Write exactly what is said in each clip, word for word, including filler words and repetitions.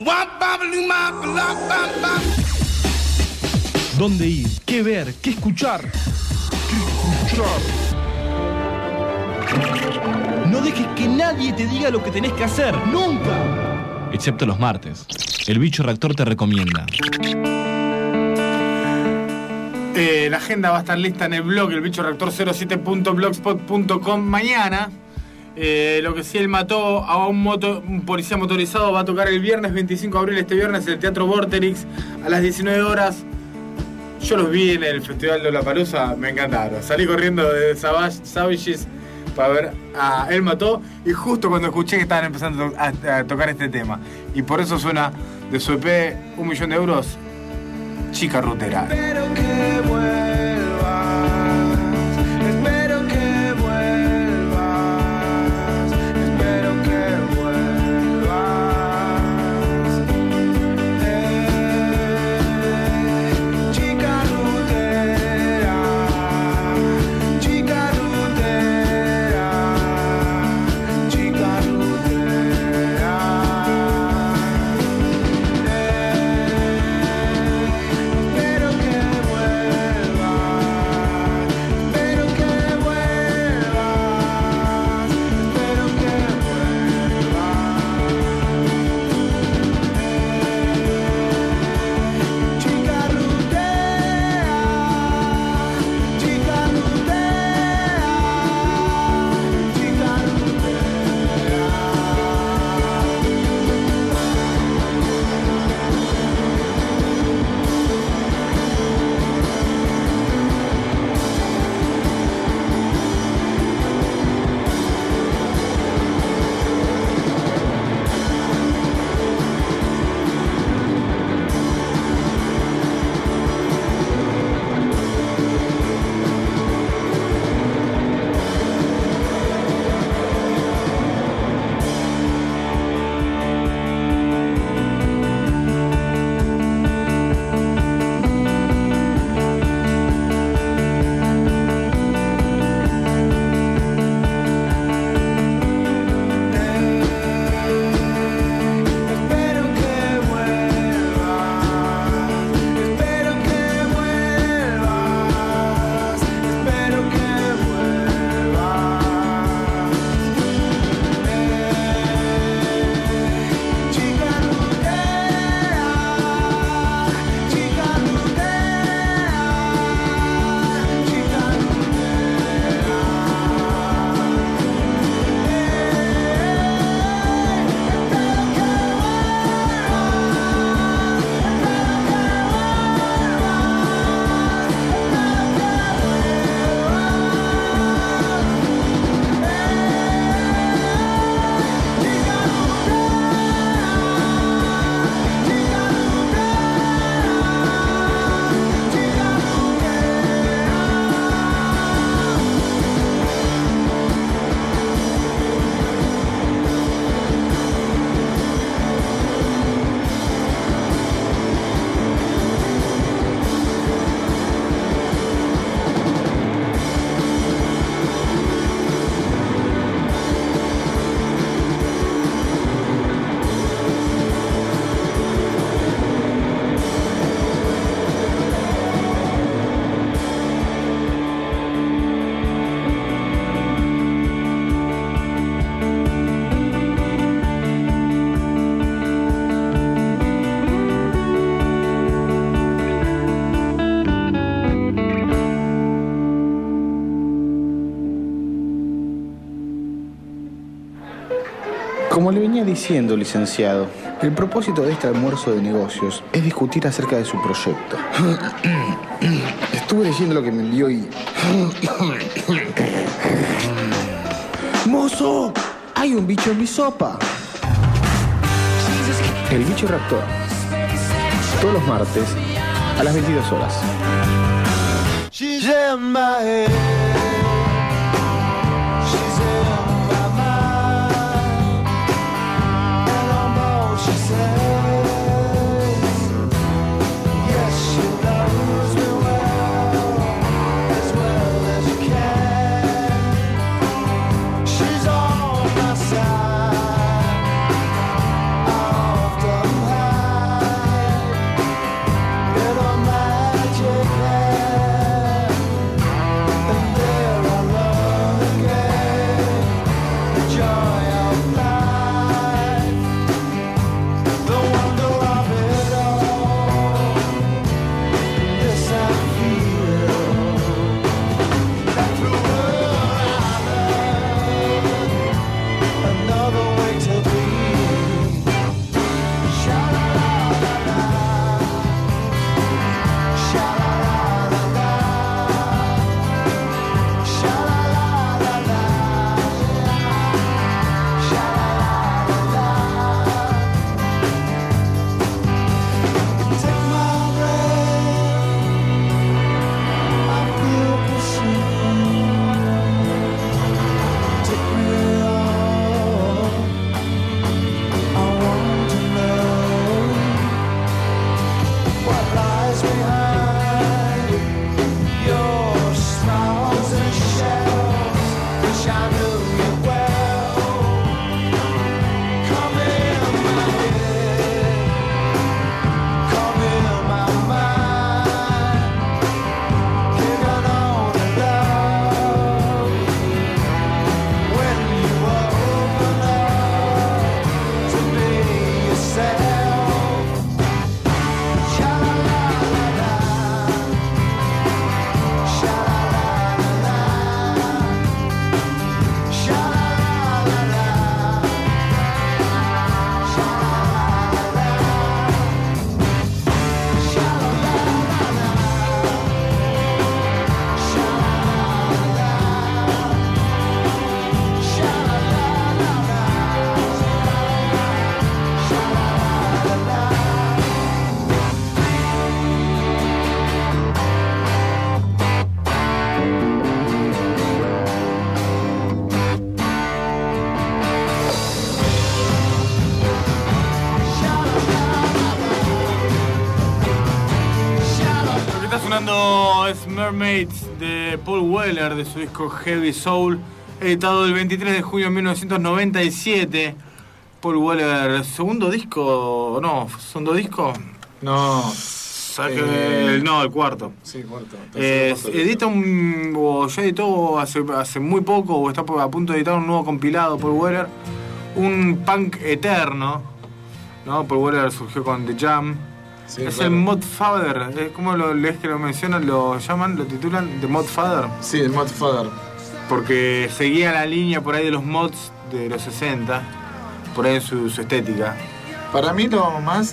¿Dónde ir? ¿Qué ver? ¿Qué escuchar? ¿Qué escuchar? No dejes que nadie te diga lo que tenés que hacer. ¡Nunca! Excepto los martes. El Bicho Reactor te recomienda. Eh, la agenda va a estar lista en el blog, el bicho reactor cero siete punto blogspot punto com mañana. Eh, lo que sí, él mató a un, moto, un policía motorizado. Va a tocar el viernes veinticinco de abril, este viernes, en el Teatro Vorterix a las diecinueve horas. Yo los vi en el Festival de Lollapalooza, me encantaron. Salí corriendo de Savage, Savages para ver a Él Mató, y justo cuando escuché que estaban empezando a, a tocar este tema. Y por eso suena de su E P Un Millón de Euros, Chica Rutera. Espero que vuelvas, espero que vuelvas, espero que vuelvas. Eh, chica rutera, chica rutera, chica rutera. Espero que vuelvas, espero que vuelvas, espero que vuelvas. Chica rutera, chica rutera, chica rutera. Espero que vuelvas, espero que vuelvas, espero que vuelvas. Chica rutera, chica rutera, chica rutera. Como le venía diciendo, licenciado, el propósito de este almuerzo de negocios es discutir acerca de su proyecto. Estuve leyendo lo que me envió y... ¡Mozo! ¡Hay un bicho en mi sopa! El Bicho Reactor. Todos los martes a las veintidós horas. She's in my head. She's in my mind. And I'm all she says. Yes, she knows me well, as well as she can. She's on my side. I often have. sonando es Mermaids de Paul Weller, de su disco Heavy Soul, editado el veintitrés de junio de mil novecientos noventa y siete. Paul Weller, segundo disco, no, segundo disco, No. ¿sabes Eh, que el- no, el cuarto. Sí, cuarto. Eh, Tercero, cuarto, edita un, o ya editó hace, hace muy poco, o está a punto de editar un nuevo compilado, Paul Weller, un punk eterno, ¿no? Paul Weller surgió con The Jam. Sí, es claro. el Modfather, ¿eh? ¿Cómo lo lees que lo mencionan, lo llaman, lo titulan? The Modfather. Sí, el Modfather. Porque seguía la línea por ahí de los mods de los sesenta, por ahí en su, su estética. Para mí lo más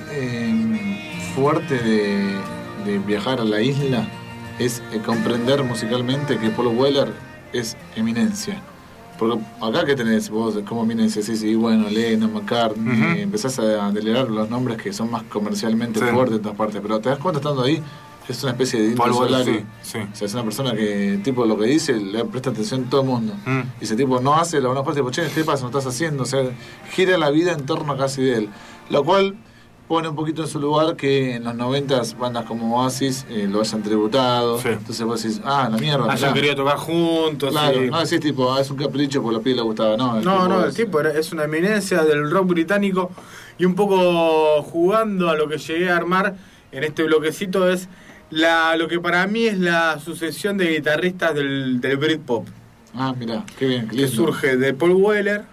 eh, fuerte de, de viajar a la isla es eh, comprender musicalmente que Paul Weller es eminencia. Porque acá que tenés vos como eminencia, sí, sí, bueno, Lennon, McCartney, Ujú. empezás a delegar los nombres que son más comercialmente Sí. fuertes en todas partes, pero te das cuenta estando ahí, es una especie de Paul Indio Weller, Solari. sí, sí. O sea, es una persona que, tipo, lo que dice, le presta atención a todo el mundo. Mm. Y ese tipo no hace la buena parte, tipo, che, ¿qué pasa? ¿No estás haciendo? O sea, gira la vida en torno casi de él. Lo cual pone un poquito en su lugar que en los noventas bandas como Oasis eh, lo hayan tributado. Sí. Entonces vos decís, ah, la mierda. Hayan mirá. querido tocar juntos. Claro, y- no decís tipo, ah, es un capricho porque a los pibes les gustaba. No, el No, tipo no, el es- tipo era- es una eminencia del rock británico y un poco jugando a lo que llegué a armar en este bloquecito es la, lo que para mí es la sucesión de guitarristas del, del Britpop, Ah, mirá, qué bien, qué que lindo. surge de Paul Weller,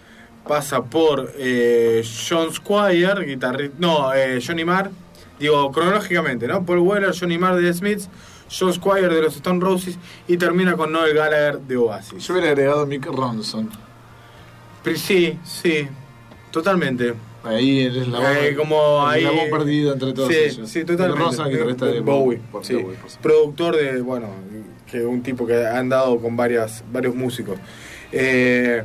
pasa por eh, John Squire, guitarrista, no, eh, Johnny Marr, digo cronológicamente, ¿no? Paul Weller, Johnny Marr de The Smiths, John Squire de los Stone Roses y termina con Noel Gallagher de Oasis. Yo hubiera agregado Mick Ronson. Pero sí, sí, totalmente. Ahí es la voz, Eh, como el ahí, eslabón perdido entre todos sí, ellos. sí, totalmente. Mick Ronson, guitarrista de Bowie, por sí. Bowie, por supuesto. Productor de, bueno, que un tipo que ha andado con varias, varios músicos. Eh,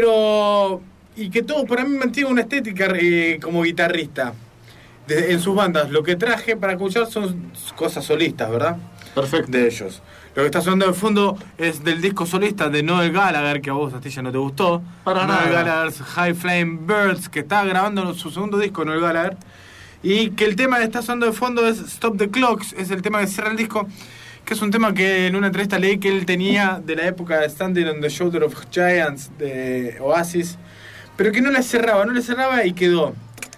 pero, y que todo para mí mantiene una estética eh, como guitarrista. De- en sus bandas, lo que traje para escuchar son cosas solistas, ¿verdad? Perfecto. De ellos. Lo que está sonando de fondo es del disco solista de Noel Gallagher, que a vos, Astilla, no te gustó. Para Noel nada. Gallagher's High Flame Birds, que está grabando su segundo disco, Noel Gallagher. Y que el tema que está sonando de fondo es Stop the Clocks, es el tema que cierra el disco, que es un tema que en una entrevista leí que él tenía de la época de Standing on the Shoulder of Giants de Oasis, pero que no le cerraba, no le cerraba y quedó.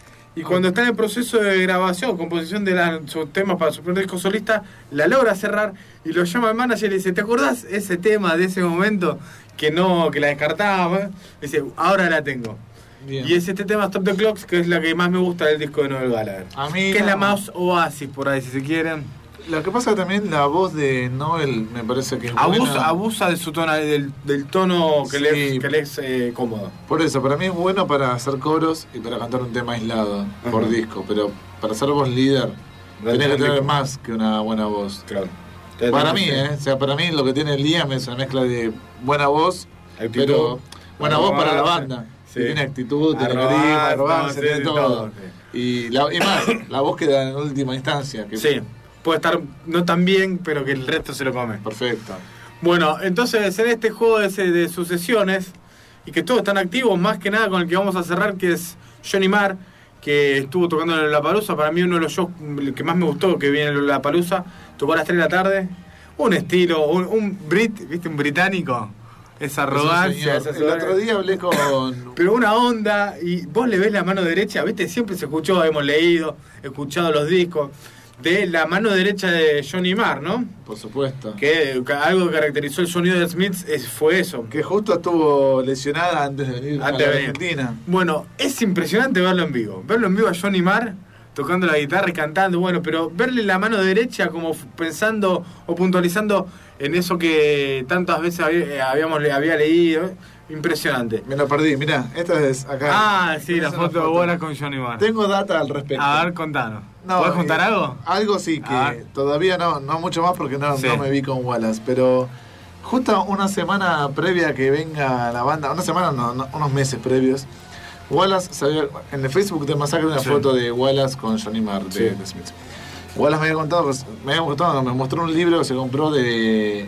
Y cuando está en el proceso de grabación, composición de la- sus temas para su primer disco solista, la logra cerrar y lo llama al manager y le dice, ¿te acordás ese tema de ese momento que no, que la descartaba? Dice, ahora la tengo. Bien. Y es este tema Stop the Clocks, que es la que más me gusta del disco de Noel Gallagher. A mí que es la la- más Oasis por ahí, si se quieren. Lo que pasa también, la voz de Noel me parece que es Abusa, buena. abusa de su tono, del, del tono que Sí. le, que le es eh, cómodo. Por eso, para mí es bueno para hacer coros y para cantar un tema aislado por Ajá. disco, pero para ser voz líder tenés que tener más que una buena voz. Claro. Para mí, ¿eh? O sea, para mí lo que tiene Liam es una mezcla de buena voz, Actitud. pero buena voz para la Arrogancia. banda. Sí. Y tiene actitud, tiene Arrogancia, carisma, arrogancia, sí, tiene sí, todo. todo, Y, la, y más, la voz queda en última instancia. Que Sí, puede estar no tan bien, pero que el resto se lo come. Perfecto. Bueno, entonces en este juego de, ese- de sucesiones, y que todos están activos, más que nada con el que vamos a cerrar, que es Johnny Marr, que estuvo tocando en Lollapalooza, para mí uno de los shows que más me gustó, que viene en Lollapalooza, tocó a las tres de la tarde, un estilo, un, un brit, ¿viste? Un británico, esa arrogancia, Es un esa señor. El otro día hablé con... pero una onda, y vos le ves la mano derecha, ¿viste? Siempre se escuchó, hemos leído, escuchado los discos, de la mano derecha de Johnny Marr, ¿no? Por supuesto. Que que algo que caracterizó el sonido de Smiths es, fue eso. Que justo estuvo lesionada antes de venir Antes a de la venir. Argentina. Bueno, es impresionante verlo en vivo. Verlo en vivo a Johnny Marr tocando la guitarra y cantando, bueno, pero verle la mano derecha como f- pensando o puntualizando en eso que tantas veces había- eh, habíamos le- había leído, impresionante. Me lo perdí, mirá, esta es acá. Ah, sí, la Esta es foto una de bola con Johnny Marr. Tengo data al respecto. A ver, contanos. No, ¿Podés contar eh, algo? Algo sí, que A ver. todavía no, no mucho más porque no, Sí. no me vi con Wallace, pero justo una semana previa que venga la banda, una semana no, no, unos meses previos, Wallace salió en el Facebook de Masacre una Sí. foto de Wallace con Johnny Marr de, Sí. de Smith. Wallace me había contado, pues, me había contado, me mostró un libro que se compró de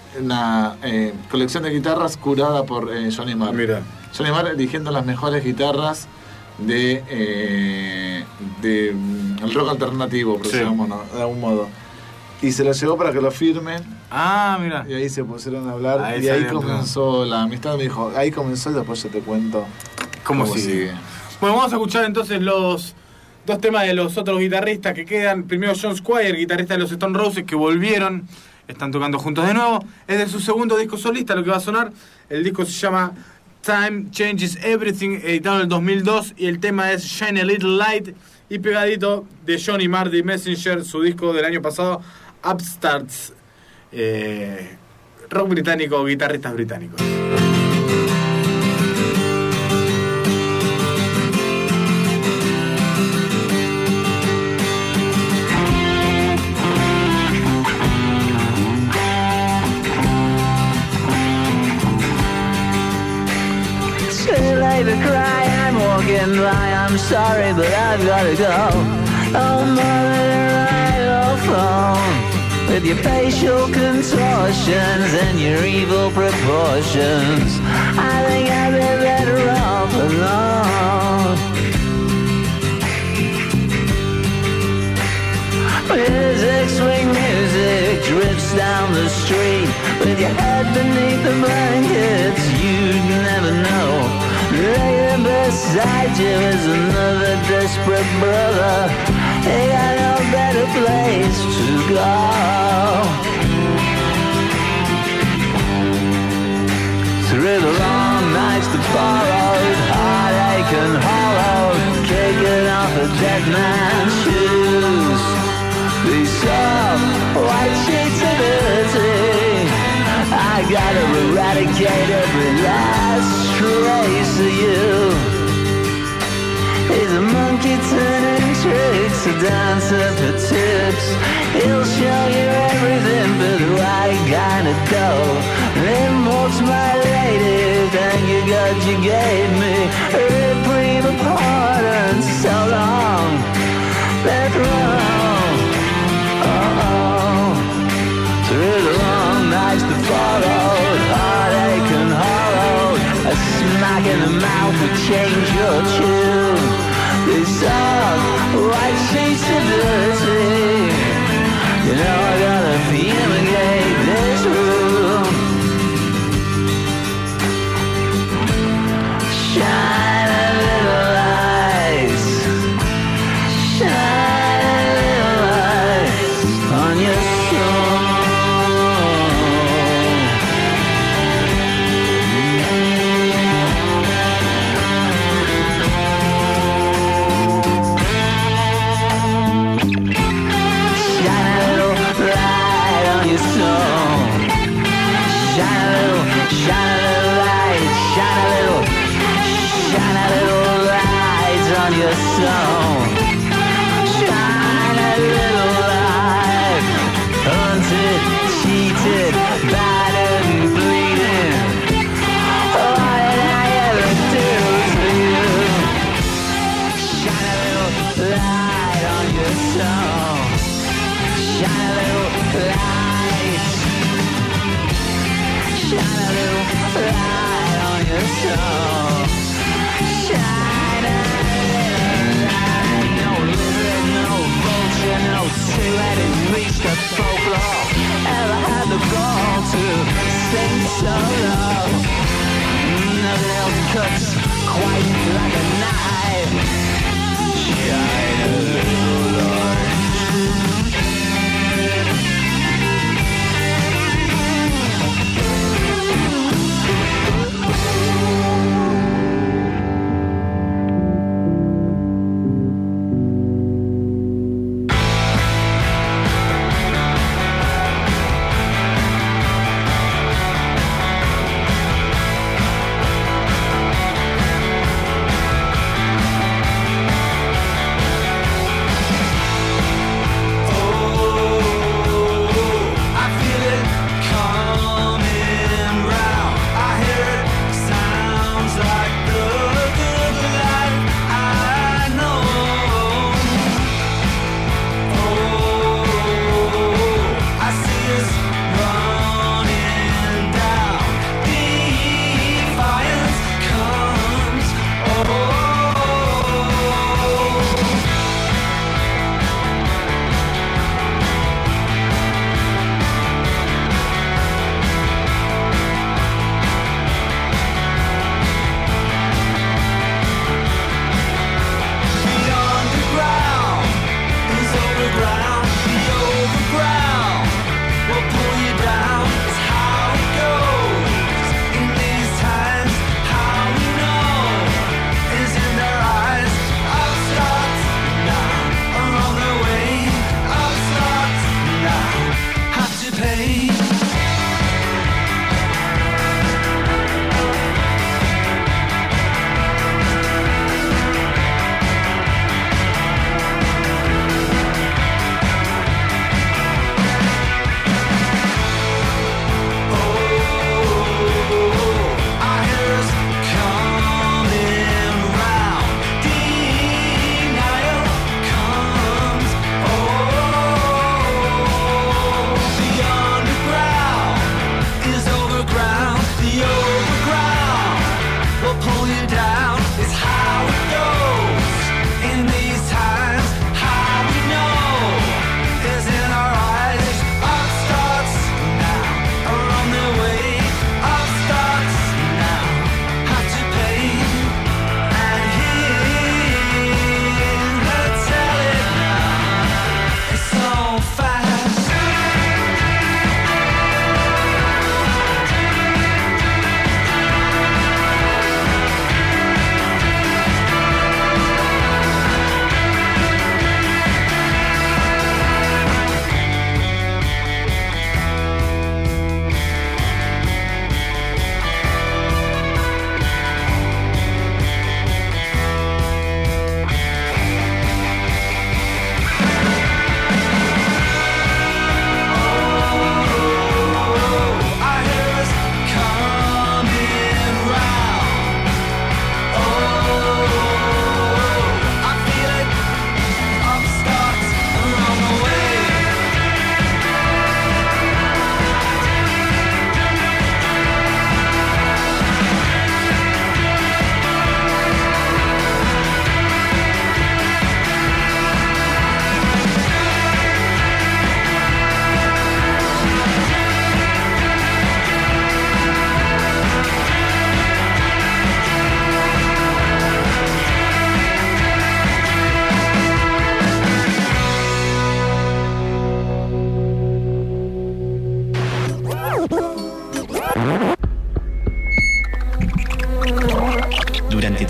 una eh, colección de guitarras curada por eh, Johnny Marr. Mira. Johnny Marr eligiendo las mejores guitarras de, eh, de mm, el rock alternativo, por Sí. decirlo de algún modo. y se lo llevó para que lo firmen. Ah, mira. Y ahí se pusieron a hablar. Ahí y ahí salió, comenzó la amistad. Me dijo, ahí comenzó y después yo te cuento ¿Cómo, cómo sigue? sigue. Bueno, vamos a escuchar entonces los dos temas de los otros guitarristas que quedan. Primero John Squire, guitarrista de los Stone Roses, que volvieron, están tocando juntos de nuevo. Es de su segundo disco solista lo que va a sonar. El disco se llama Time Changes Everything, editado en el dos mil dos, y el tema es Shine a Little Light, y pegadito de Johnny Marr, The Messenger, su disco del año pasado, Upstarts, eh, rock británico, guitarristas británicos. To cry, I'm walking by, I'm sorry, but I've gotta go. Oh, mother, I phone with your facial contortions and your evil proportions. I think I'd be better off alone. Music, swing music drifts down the street with your head beneath the blankets. You'd never know. Laying beside you is another desperate brother. They got no better place to go. Through the long nights that borrowed, heartache and hollow, kicking off a dead man's shoes. These soft white sheets of dirty, I gotta eradicate every last trace of you. He's a monkey turning tricks, a dancer for tips. He'll show you everything for the right kind of dough. Then walks my lady, thank you God you gave me a reprieve apart and so long left wrong. Oh, through the long nights that followed, heartache and hollow, a smack in the mouth would change your tune. These soft white sheets are dirty. You know I gotta fumigate this room. Shine a little light, shine a little light on your soul. Cuts quite like a knife. Shine a little light.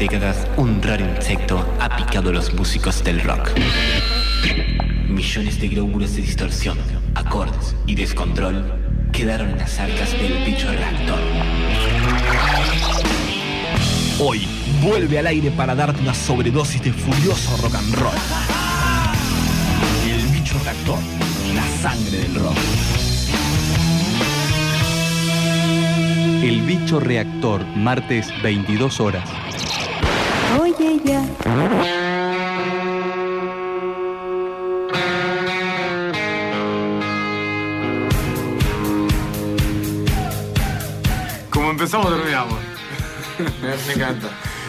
décadas, un raro insecto ha picado a los músicos del rock. Millones de glóbulos de distorsión, acordes y descontrol quedaron en las arcas del bicho reactor. Hoy vuelve al aire para darte una sobredosis de furioso rock and roll. El bicho reactor, la sangre del rock. El bicho reactor, martes veintidós horas. Oye ya. Como empezamos, terminamos. Me, me encanta.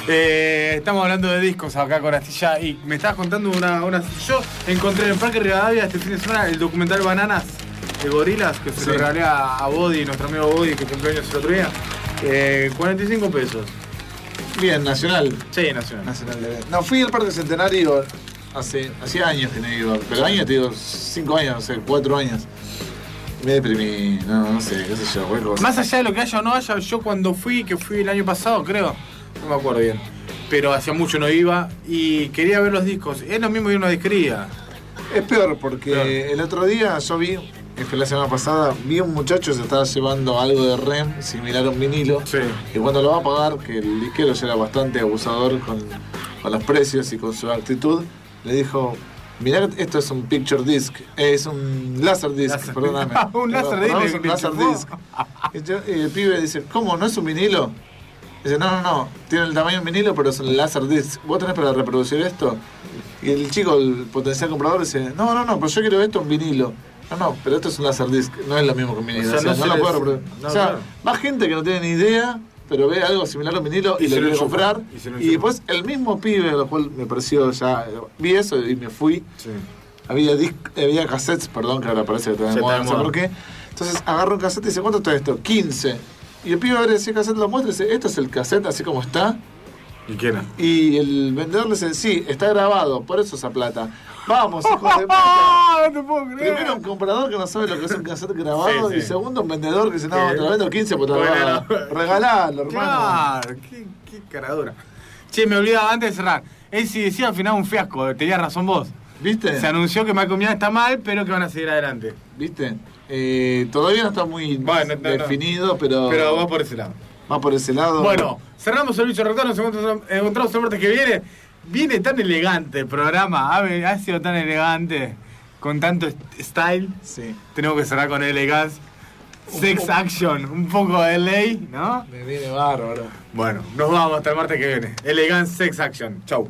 Eh, estamos hablando de discos acá con Astilla y me estabas contando una, una... Yo encontré en el Parque Rivadavia este fin de semana el documental Bananas de Gorilas, que se Sí. lo regalé a, a Body, nuestro amigo Body, que cumplió años el otro día. Eh, cuarenta y cinco pesos. Bien, Nacional. Sí, nacional. Nacional de... No, fui al Parque Centenario hace, hace años que no iba. Pero años, te digo, cinco años, no sé, cuatro años. Me deprimí, no, no sé, qué sé yo, güey. Más allá de lo que haya o no haya, yo cuando fui, que fui el año pasado, creo, no me acuerdo bien, pero hacía mucho no iba y quería ver los discos. Es lo mismo que una disquería. Es peor porque Peor. el otro día yo vi, que fue la semana pasada, vi un muchacho que se estaba llevando algo de R E M similar a un vinilo. Sí. Y cuando lo va a pagar, que el disquero ya era bastante abusador con, con los precios y con su actitud, le dijo: mirá, esto es un picture disc, es un laser disc, Láser. perdóname. Un láser Perdón, disc, perdón, le- es un le láser enchufó. disc. Y, yo- y el pibe dice: ¿cómo? ¿No es un vinilo? Dice: no, no, no, tiene el tamaño de un vinilo, pero es un láser disc. ¿Vos tenés para reproducir esto? Y el chico, el potencial comprador, dice: no, no, no, pero yo quiero esto en vinilo. No, no, pero esto es un láser disc, no es lo mismo que un vinilo. O sea, O sea, no no, se lo les- puedo reproducir. no, o sea, claro. más gente que no tiene ni idea, pero ve algo similar a un vinilo y, Y lo se lo quiere enchufa. comprar. Y se lo Y enchufa. después el mismo pibe, lo cual me pareció ya. Vi eso y me fui. Sí. Había, disc, había cassettes, perdón, que ahora parece que está de Sí, moda, está no de sé moda. por qué. Entonces agarro un cassette y dice: ¿cuánto está esto? quince. Y el pibe abre ese cassette, lo muestra y dice: ¿esto es el cassette así como está? ¿Y qué era? Y el vendedor le dice: sí, está grabado, por eso esa plata. Vamos, hijo de puta. ¡Ah! No te puedo creer. Primero un comprador que no sabe lo que es un cassette grabado. Sí, sí. Y segundo un vendedor que dice: no, Que- te lo vendo quince porque te lo Bueno. regalo. Regalalo, hermano. Claro, qué, qué caradura. Che, me olvidaba antes de cerrar. Él sí decía al final un fiasco, tenías razón vos. ¿Viste? Se anunció que Malcolm Young está mal, pero que van a seguir adelante. ¿Viste? Eh, todavía no está muy Bueno, no, no. definido, pero, Pero va por ese lado. va por ese lado. Bueno, cerramos el bicho rector, nos encontramos, encontramos el martes que viene. Viene tan elegante el programa, ha, ve- ha sido tan elegante, con tanto est- style. Sí. Tenemos que cerrar con elegance. Sex action, un poco de ley, ¿no? Me viene bárbaro. Bueno, nos vamos hasta el martes que viene. Elegance sex action. Chau.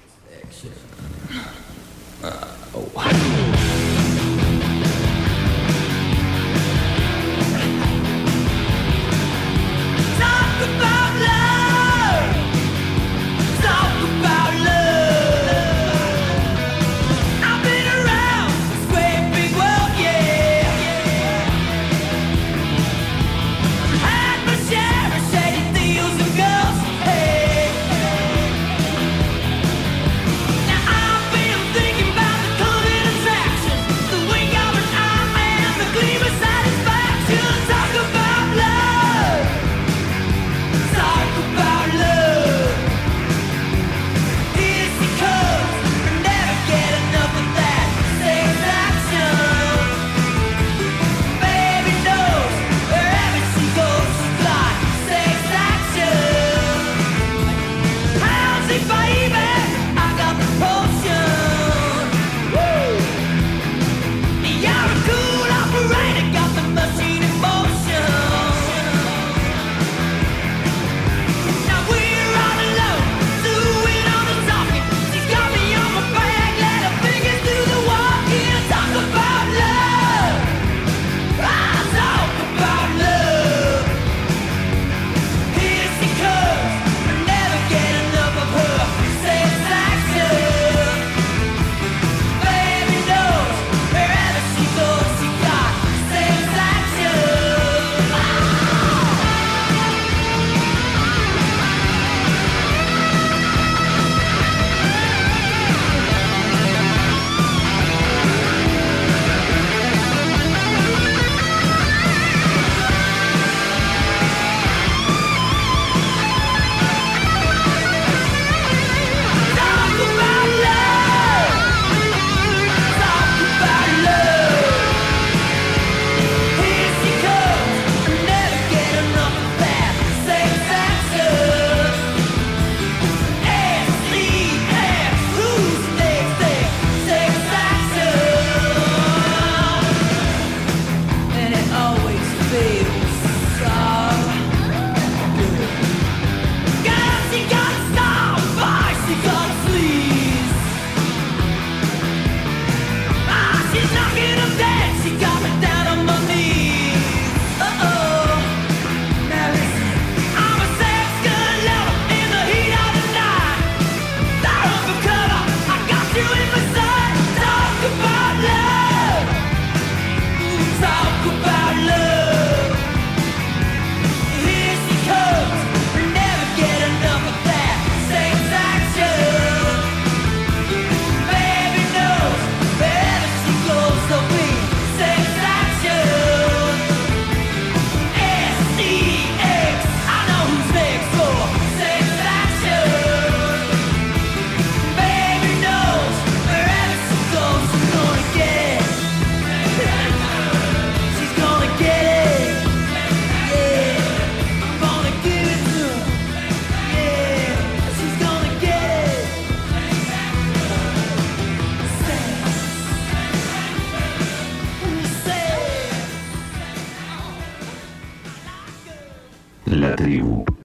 Talk about love. Talk about love. I've been around this great big world, yeah. Had my share of shady deals and girls, hey. tribu.